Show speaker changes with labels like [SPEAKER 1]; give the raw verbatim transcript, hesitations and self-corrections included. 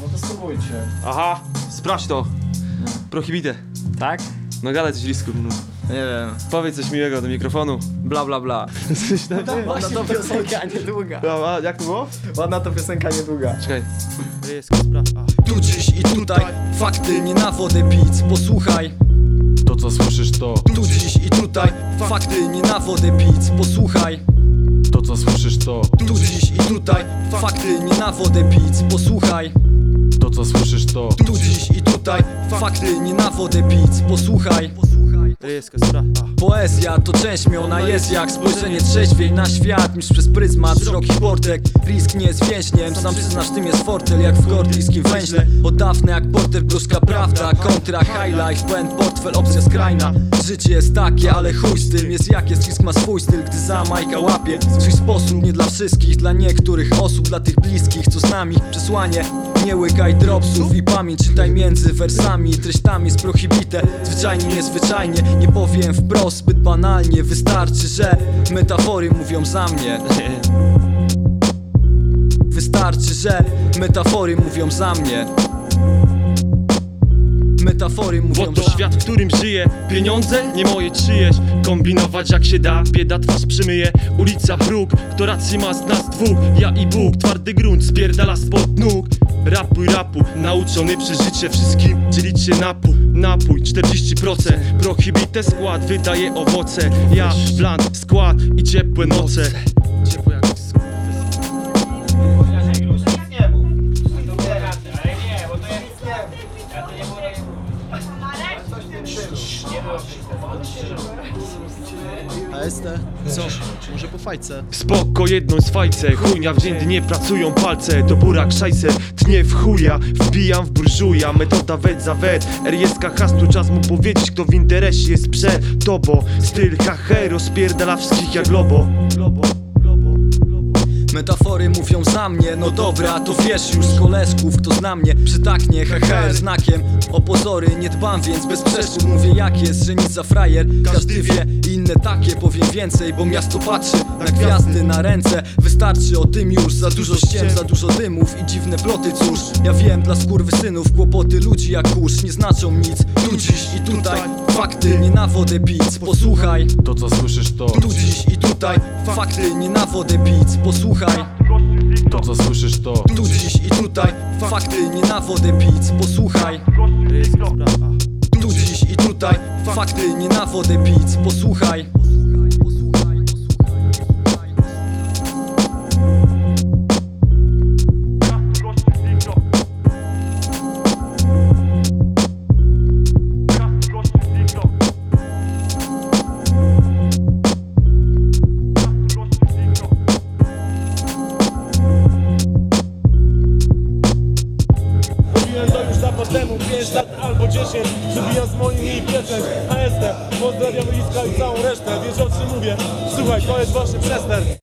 [SPEAKER 1] No to spróbujcie.
[SPEAKER 2] Aha, sprawdź to. Prohibite.
[SPEAKER 3] Tak?
[SPEAKER 2] No gadaj coś, Lisku.
[SPEAKER 3] Nie wiem.
[SPEAKER 2] Powiedz coś miłego do mikrofonu.
[SPEAKER 3] Bla bla bla.
[SPEAKER 1] Ładna to piosenka niedługa.
[SPEAKER 2] A, jak to było?
[SPEAKER 1] Ładna to piosenka niedługa.
[SPEAKER 2] Czekaj. Rejestr spraw. A.
[SPEAKER 4] Tu dziś i tutaj, fakty nie na wodę pic. Posłuchaj,
[SPEAKER 2] To co słyszysz to,
[SPEAKER 4] tu dziś i tutaj, fakty nie na wodę pic. Posłuchaj,
[SPEAKER 2] to co słyszysz to,
[SPEAKER 4] tu dziś i tutaj, fakty nie na wodę pic. Posłuchaj,
[SPEAKER 2] to co słyszysz to.
[SPEAKER 4] tu dziś i tutaj, fakty nie na wodę pic. Posłuchaj.
[SPEAKER 2] Rejestr spraw. A.
[SPEAKER 4] Poezja to część miona jest jak spojrzenie trzeźwiej na świat niż przez pryzmat szeroki portek. Risk nie jest więźniem, sam przyznasz tym jest fortel jak w gordyjskim węźle. Od dawna jak porter gorzka prawda, kontra high life, pełen portfel, opcja skrajna. Życie jest takie, ale chuj z tym jest jak jest, risk ma swój styl, gdy za Majka łapie swój sposób, nie dla wszystkich, dla niektórych osób, dla tych bliskich, co z nami. Przesłanie, nie łykaj dropsów i pamięć, czytaj między wersami i treściami jest prohibite. Zwyczajnie, niezwyczajnie, nie powiem wprost, zbyt banalnie. Wystarczy, że metafory mówią za mnie. Wystarczy, że metafory mówią za mnie. Metafory mówią
[SPEAKER 5] Bo to
[SPEAKER 4] za
[SPEAKER 5] świat, w którym żyję. Pieniądze nie moje czyjeś. Kombinować jak się da, bieda twarz przymyje. Ulica bruk, kto rację ma z nas dwóch. Ja i Bóg, twardy grunt spierdala spod nóg. Rapuj rapu, nauczony przez życie wszystkim dzielić się na pół. Napój czterdzieści procent, prohibite skład wydaje owoce. Ja, bland, skład i ciepłe noce. Ciepłe jak
[SPEAKER 1] A S T? Co? Może po fajce?
[SPEAKER 5] Spoko jedną z fajce, chujnia w dzień nie pracują palce. To burak szajse, tnie w chuja, wbijam w burżuja. Metoda wet za wet, R jest hasło, czas mu powiedzieć kto w interesie jest przed tobą. Styl hahe, rozpierdala wszystkich jak lobo.
[SPEAKER 4] Metafory mówią za mnie, no dobra, to wiesz już z koleżków, kto zna mnie przytaknie hehe znakiem. O pozory nie dbam, więc bez przeszkód mówię jak jest, że nic za frajer. Każdy wie, inne takie, powiem więcej, bo miasto patrzy na gwiazdy, na ręce. Wystarczy o tym już, za dużo ściem, za dużo dymów i dziwne ploty, cóż. Ja wiem, dla skurwysynów kłopoty ludzi jak kurz nie znaczą nic. Tu dziś i tutaj, fakty nie na wodę pic. Posłuchaj,
[SPEAKER 2] To co słyszysz to,
[SPEAKER 4] tu dziś i tutaj, fakty nie na wodę pic. Posłuchaj,
[SPEAKER 2] to co słyszysz to.
[SPEAKER 4] tu dziś i tutaj, fakty nie na wodę pic. Posłuchaj,
[SPEAKER 2] Rejestr spraw. A.
[SPEAKER 4] tu dziś i tutaj, fakty nie na wodę pic. Posłuchaj.
[SPEAKER 6] Mówiłem to już dawno temu, pięć lat albo dziesięć. Przybijam z moimi pieczęć A S T, pozdrawiam Liska i całą resztę. Wiesz o czym mówię? Słuchaj, to jest właśnie przester.